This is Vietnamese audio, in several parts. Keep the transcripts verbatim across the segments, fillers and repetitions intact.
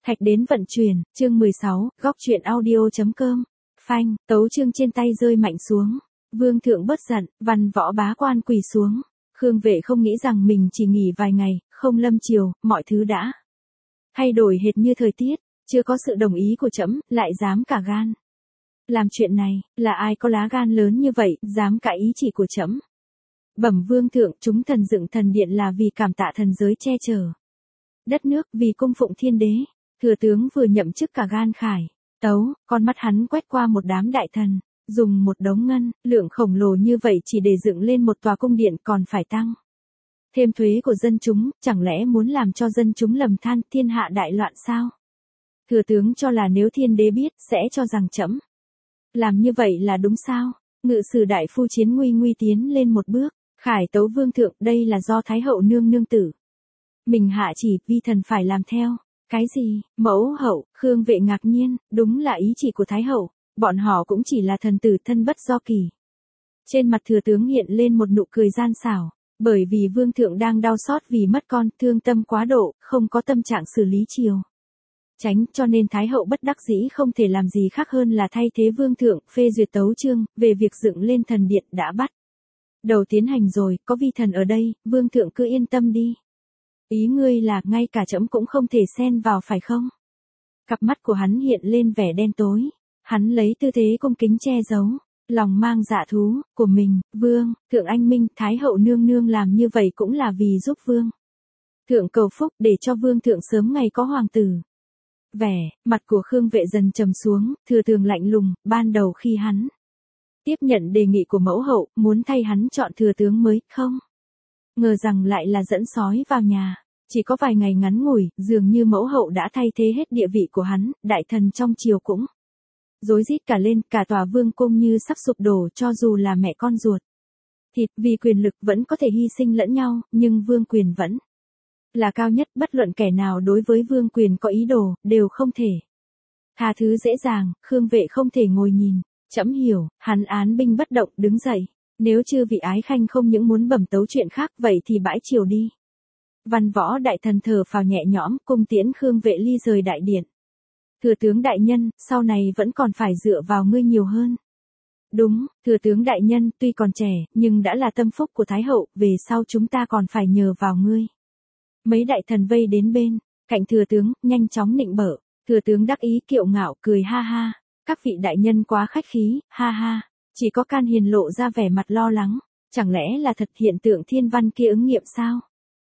Thạch đến vận chuyển, chương mười sáu, góc truyện audio.com. Phanh, tấu chương trên tay rơi mạnh xuống. Vương thượng bất giận, văn võ bá quan quỳ xuống. Khương Vệ không nghĩ rằng mình chỉ nghỉ vài ngày, không lâm triều, mọi thứ đã thay đổi hệt như thời tiết, chưa có sự đồng ý của trẫm, lại dám cả gan làm chuyện này, là ai có lá gan lớn như vậy, dám cãi ý chỉ của trẫm. Bẩm vương thượng, chúng thần dựng thần điện là vì cảm tạ thần giới che chở đất nước, vì cung phụng thiên đế. Thừa tướng vừa nhậm chức cả gan khải tấu, con mắt hắn quét qua một đám đại thần, dùng một đống ngân lượng khổng lồ như vậy chỉ để dựng lên một tòa cung điện, còn phải tăng thêm thuế của dân chúng, chẳng lẽ muốn làm cho dân chúng lầm than, thiên hạ đại loạn sao? Thừa tướng cho là nếu thiên đế biết, sẽ cho rằng trẫm làm như vậy là đúng sao? Ngự sử đại phu Chiến Nguy Nguy tiến lên một bước, khải tấu vương thượng, đây là do thái hậu nương nương tử mình hạ chỉ, vi thần phải làm theo. Cái gì? Mẫu hậu? Khương Vệ ngạc nhiên, đúng là ý chỉ của thái hậu, bọn họ cũng chỉ là thần tử thân bất do kỳ. Trên mặt thừa tướng hiện lên một nụ cười gian xảo, bởi vì vương thượng đang đau xót vì mất con, thương tâm quá độ, không có tâm trạng xử lý triều tránh, cho nên thái hậu bất đắc dĩ không thể làm gì khác hơn là thay thế vương thượng, phê duyệt tấu chương về việc dựng lên thần điện đã bắt đầu tiến hành rồi, có vi thần ở đây, vương thượng cứ yên tâm đi. Ý ngươi là ngay cả trẫm cũng không thể xen vào phải không? Cặp mắt của hắn hiện lên vẻ đen tối, hắn lấy tư thế cung kính che giấu lòng mang dạ thú của mình. Vương thượng anh minh, thái hậu nương nương làm như vậy cũng là vì giúp vương thượng cầu phúc, để cho vương thượng sớm ngày có hoàng tử. Vẻ mặt của Khương Vệ dần trầm xuống, thừa tướng lạnh lùng. Ban đầu khi hắn tiếp nhận đề nghị của mẫu hậu, muốn thay hắn chọn thừa tướng mới, không ngờ rằng lại là dẫn sói vào nhà. Chỉ có vài ngày ngắn ngủi, dường như mẫu hậu đã thay thế hết địa vị của hắn, đại thần trong triều cũng rối rít cả lên, cả tòa vương cung như sắp sụp đổ. Cho dù là mẹ con ruột thịt, vì quyền lực vẫn có thể hy sinh lẫn nhau, nhưng vương quyền vẫn là cao nhất, bất luận kẻ nào đối với vương quyền có ý đồ, đều không thể tha thứ dễ dàng. Khương Vệ không thể ngồi nhìn, trẫm hiểu. Hắn án binh bất động, đứng dậy. Nếu chư vị ái khanh không những muốn bẩm tấu chuyện khác, vậy thì bãi triều đi. Văn võ đại thần thở phào nhẹ nhõm, cung tiễn Khương Vệ ly rời đại điện. Thừa tướng đại nhân, sau này vẫn còn phải dựa vào ngươi nhiều hơn. Đúng, thừa tướng đại nhân, tuy còn trẻ, nhưng đã là tâm phúc của thái hậu, về sau chúng ta còn phải nhờ vào ngươi. Mấy đại thần vây đến bên cạnh thừa tướng, nhanh chóng nịnh bợ. Thừa tướng đắc ý kiệu ngạo, cười ha ha. Các vị đại nhân quá khách khí, ha ha. Chỉ có Can Hiền lộ ra vẻ mặt lo lắng. Chẳng lẽ là thật hiện tượng thiên văn kia ứng nghiệm sao?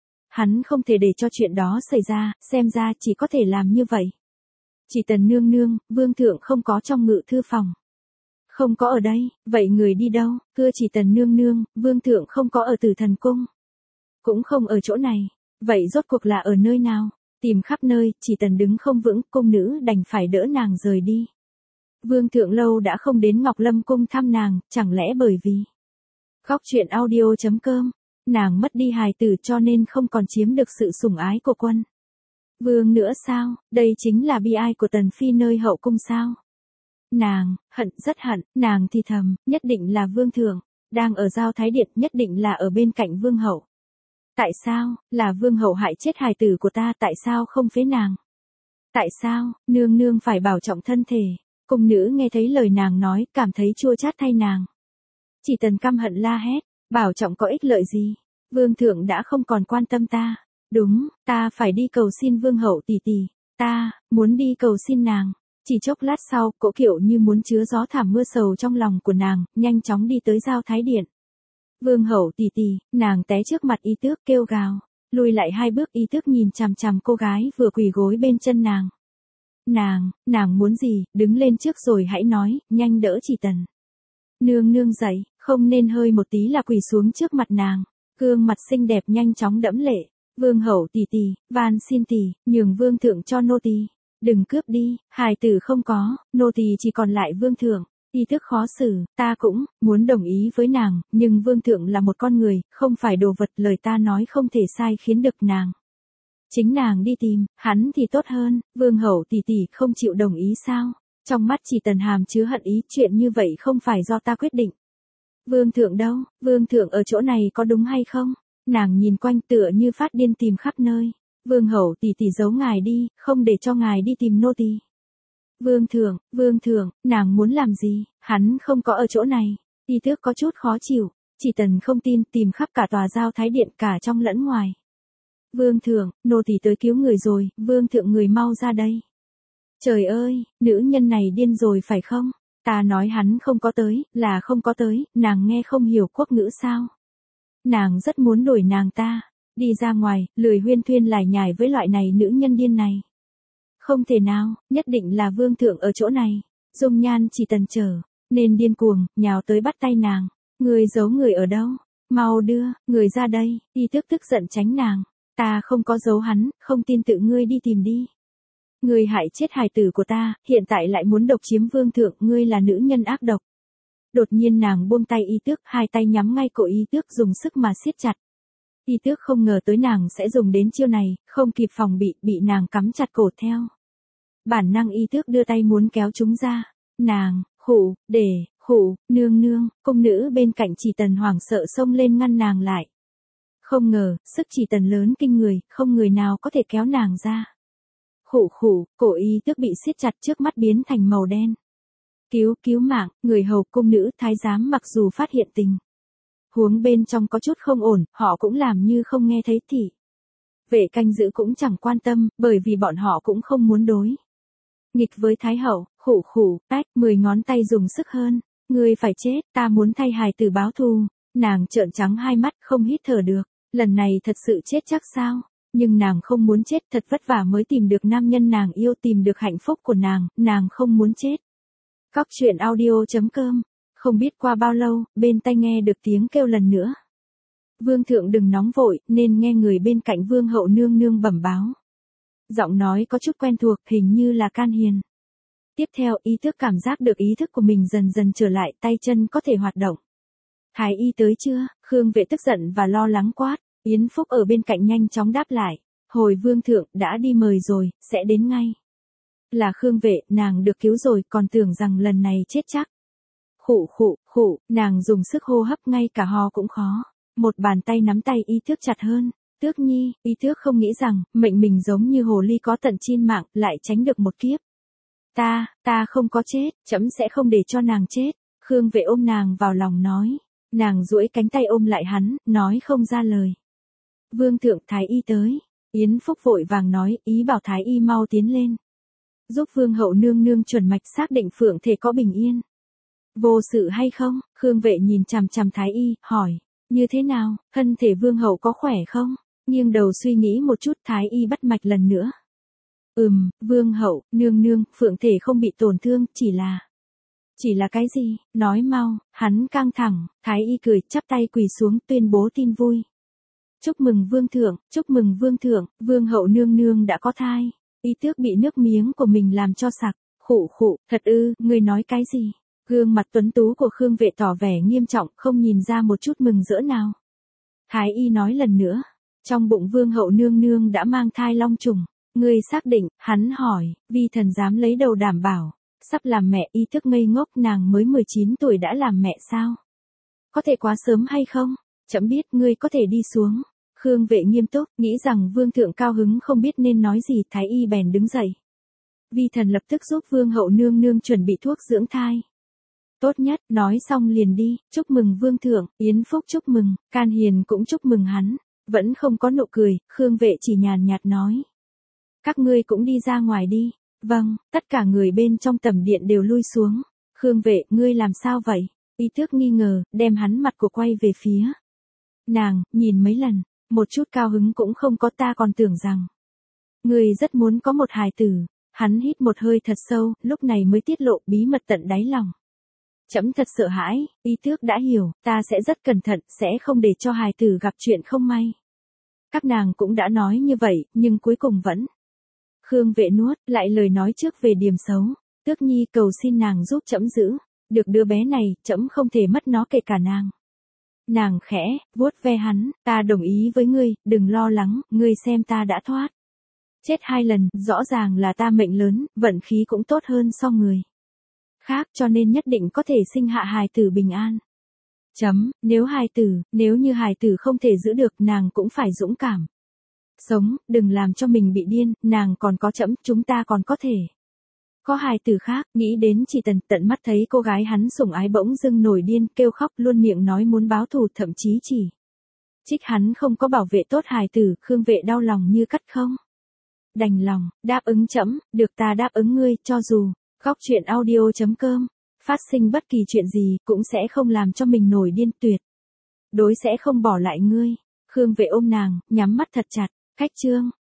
Hắn không thể để cho chuyện đó xảy ra, xem ra chỉ có thể làm như vậy. Chỉ Tần nương nương, vương thượng không có trong ngự thư phòng. Không có ở đây, vậy người đi đâu? Thưa Chỉ Tần nương nương, vương thượng không có ở Tử Thần cung. Cũng không ở chỗ này. Vậy rốt cuộc là ở nơi nào? Tìm khắp nơi, Chỉ Tần đứng không vững, cung nữ đành phải đỡ nàng rời đi. Vương thượng lâu đã không đến Ngọc Lâm cung thăm nàng, chẳng lẽ bởi vì góc truyện audio.com, nàng mất đi hài tử cho nên không còn chiếm được sự sủng ái của quân vương nữa sao? Đây chính là bi ai của Tần Phi nơi hậu cung sao? Nàng hận, rất hận. Nàng thì thầm, nhất định là vương thượng đang ở Giao Thái Điện, nhất định là ở bên cạnh vương hậu. Tại sao? Là vương hậu hại chết hài tử của ta, tại sao không phế nàng? Tại sao? Nương nương phải bảo trọng thân thể. Cung nữ nghe thấy lời nàng nói, cảm thấy chua chát thay nàng. Chỉ Tần căm hận la hét, bảo trọng có ích lợi gì? Vương thượng đã không còn quan tâm ta. Đúng, ta phải đi cầu xin vương hậu tỷ tỷ. Ta muốn đi cầu xin nàng. Chỉ chốc lát sau, cỗ kiệu như muốn chứa gió thảm mưa sầu trong lòng của nàng, nhanh chóng đi tới Giao Thái Điện. Vương hậu tỷ tỷ, nàng té trước mặt Y Tước kêu gào, lùi lại hai bước. Y Tước nhìn chằm chằm cô gái vừa quỳ gối bên chân nàng. Nàng, nàng muốn gì, đứng lên trước rồi hãy nói, nhanh đỡ Chỉ Tần nương nương dậy, không nên hơi một tí là quỳ xuống trước mặt nàng. Gương mặt xinh đẹp nhanh chóng đẫm lệ. Vương hậu tỷ tỷ, van xin tỷ, nhường vương thượng cho nô tỳ, đừng cướp đi, hài tử không có, nô tỳ chỉ còn lại vương thượng. Y Tước khó xử, ta cũng muốn đồng ý với nàng, nhưng vương thượng là một con người, không phải đồ vật, lời ta nói không thể sai khiến được nàng. Chính nàng đi tìm hắn thì tốt hơn. Vương hậu tỷ tỷ không chịu đồng ý sao? Trong mắt Chỉ Tần hàm chứa hận ý, chuyện như vậy không phải do ta quyết định. Vương thượng đâu? Vương thượng ở chỗ này có đúng hay không? Nàng nhìn quanh tựa như phát điên tìm khắp nơi. Vương hậu tỷ tỷ giấu ngài đi, không để cho ngài đi tìm nô tỳ. Vương thượng, vương thượng, nàng muốn làm gì, hắn không có ở chỗ này. Y Tước có chút khó chịu, chỉ tần không tin, tìm khắp cả tòa giao thái điện cả trong lẫn ngoài. Vương thượng, nô tỳ tới cứu người rồi, vương thượng người mau ra đây. Trời ơi, nữ nhân này điên rồi phải không? Ta nói hắn không có tới, là không có tới, nàng nghe không hiểu quốc ngữ sao? Nàng rất muốn đuổi nàng ta, đi ra ngoài, lười huyên thuyên lải nhải với loại này nữ nhân điên này. Không thể nào, nhất định là vương thượng ở chỗ này. Dung Nhan chỉ tần chờ, nên điên cuồng, nhào tới bắt tay nàng. Người giấu người ở đâu? Mau đưa, người ra đây. Y Tước tức giận tránh nàng. Ta không có giấu hắn, không tin tự ngươi đi tìm đi. Ngươi hại chết hài tử của ta, hiện tại lại muốn độc chiếm vương thượng, ngươi là nữ nhân ác độc. Đột nhiên nàng buông tay Y Tước, hai tay nhắm ngay cổ Y Tước dùng sức mà siết chặt. Y Tước không ngờ tới nàng sẽ dùng đến chiêu này, không kịp phòng bị, bị nàng cắm chặt cổ theo. Bản năng Y Tước đưa tay muốn kéo chúng ra. Nàng, khụ, để, khụ, nương nương, cung nữ bên cạnh chỉ tần hoảng sợ xông lên ngăn nàng lại. Không ngờ, sức chỉ tần lớn kinh người, không người nào có thể kéo nàng ra. Khụ khụ, cổ Y Tước bị siết chặt trước mắt biến thành màu đen. Cứu, cứu mạng, người hầu cung nữ thái giám mặc dù phát hiện tình huống bên trong có chút không ổn, họ cũng làm như không nghe thấy thị. Vệ canh giữ cũng chẳng quan tâm, bởi vì bọn họ cũng không muốn đối nghịch với thái hậu. Khụ khụ, tách, mười ngón tay dùng sức hơn. Ngươi phải chết, ta muốn thay hài tử báo thù. Nàng trợn trắng hai mắt, không hít thở được. Lần này thật sự chết chắc sao? Nhưng nàng không muốn chết, thật vất vả mới tìm được nam nhân nàng yêu, tìm được hạnh phúc của nàng, nàng không muốn chết. Cóc truyện audio chấm com. Không biết qua bao lâu, bên tai nghe được tiếng kêu lần nữa. Vương thượng đừng nóng vội, nên nghe người bên cạnh vương hậu nương nương bẩm báo. Giọng nói có chút quen thuộc, hình như là Can Hiền. Tiếp theo, Y Tước cảm giác được ý thức của mình dần dần trở lại, tay chân có thể hoạt động. Thái y tới chưa? Khương Vệ tức giận và lo lắng quát. Yến Phúc ở bên cạnh nhanh chóng đáp lại. Hồi vương thượng, đã đi mời rồi, sẽ đến ngay. Là Khương Vệ, nàng được cứu rồi, còn tưởng rằng lần này chết chắc. Khụ khụ, khụ, nàng dùng sức hô hấp ngay cả ho cũng khó. Một bàn tay nắm tay Y Tước chặt hơn. Tước nhi, Y Tước không nghĩ rằng, mệnh mình giống như hồ ly có tận chín mạng, lại tránh được một kiếp. Ta, ta không có chết, trẫm sẽ không để cho nàng chết. Khương Vệ ôm nàng vào lòng nói. Nàng duỗi cánh tay ôm lại hắn, nói không ra lời. Vương thượng, thái y tới. Yến Phúc vội vàng nói, ý bảo thái y mau tiến lên. Giúp vương hậu nương nương chuẩn mạch xác định phượng thể có bình yên. Vô sự hay không? Khương Vệ nhìn chằm chằm thái y, hỏi. Như thế nào, thân thể vương hậu có khỏe không? Nghiêng đầu suy nghĩ một chút, thái y bắt mạch lần nữa. Ừm, vương hậu, nương nương, phượng thể không bị tổn thương, chỉ là... Chỉ là cái gì? Nói mau. Hắn căng thẳng, thái y cười, chắp tay quỳ xuống, tuyên bố tin vui. Chúc mừng vương thượng, chúc mừng vương thượng, vương hậu nương nương đã có thai. Y Tước bị nước miếng của mình làm cho sặc. Khụ khụ, thật ư, ngươi nói cái gì? Gương mặt tuấn tú của Khương Vệ tỏ vẻ nghiêm trọng, không nhìn ra một chút mừng rỡ nào. Thái y nói lần nữa. Trong bụng vương hậu nương nương đã mang thai long trùng. Ngươi xác định, hắn hỏi, vi thần dám lấy đầu đảm bảo. Sắp làm mẹ. Y Tước ngây ngốc, nàng mới mười chín tuổi đã làm mẹ sao? Có thể quá sớm hay không? Chậm biết, ngươi có thể đi xuống. Khương Vệ nghiêm túc, nghĩ rằng vương thượng cao hứng không biết nên nói gì, thái y bèn đứng dậy. Vi thần lập tức giúp vương hậu nương nương chuẩn bị thuốc dưỡng thai. Tốt nhất, nói xong liền đi, chúc mừng vương thượng, Yến Phúc chúc mừng, Can Hiền cũng chúc mừng hắn. Vẫn không có nụ cười, Khương Vệ chỉ nhàn nhạt nói. Các ngươi cũng đi ra ngoài đi. Vâng, tất cả người bên trong tầm điện đều lui xuống. Khương Vệ, ngươi làm sao vậy? Y Tước nghi ngờ, đem hắn mặt của quay về phía nàng, nhìn mấy lần, một chút cao hứng cũng không có, ta còn tưởng rằng ngươi rất muốn có một hài tử. Hắn hít một hơi thật sâu, lúc này mới tiết lộ bí mật tận đáy lòng. Trẫm thật sợ hãi. Y Tước đã hiểu, ta sẽ rất cẩn thận, sẽ không để cho hài tử gặp chuyện không may. Các nàng cũng đã nói như vậy, nhưng cuối cùng vẫn. Khương Vệ nuốt lại lời nói trước về điểm xấu. Tước nhi cầu xin nàng giúp trẫm giữ được đứa bé này, trẫm không thể mất nó kể cả nàng. Nàng khẽ vuốt ve hắn, ta đồng ý với ngươi, đừng lo lắng, ngươi xem ta đã thoát chết hai lần, rõ ràng là ta mệnh lớn, vận khí cũng tốt hơn so người khác, cho nên nhất định có thể sinh hạ hài tử bình an. Chấm, nếu hài tử, nếu như hài tử không thể giữ được, nàng cũng phải dũng cảm. Sống, đừng làm cho mình bị điên, nàng còn có trẫm, chúng ta còn có thể. Có hài tử khác, nghĩ đến chỉ tần, tận mắt thấy cô gái hắn sủng ái bỗng dưng nổi điên, kêu khóc luôn miệng nói muốn báo thù, thậm chí chỉ trích hắn không có bảo vệ tốt hài tử, Khương Vệ đau lòng như cắt không. Đành lòng, đáp ứng trẫm, được ta đáp ứng ngươi, cho dù, góc chuyện audio chấm com, phát sinh bất kỳ chuyện gì, cũng sẽ không làm cho mình nổi điên, tuyệt đối sẽ không bỏ lại ngươi. Khương Vệ ôm nàng, nhắm mắt thật chặt, cách chương.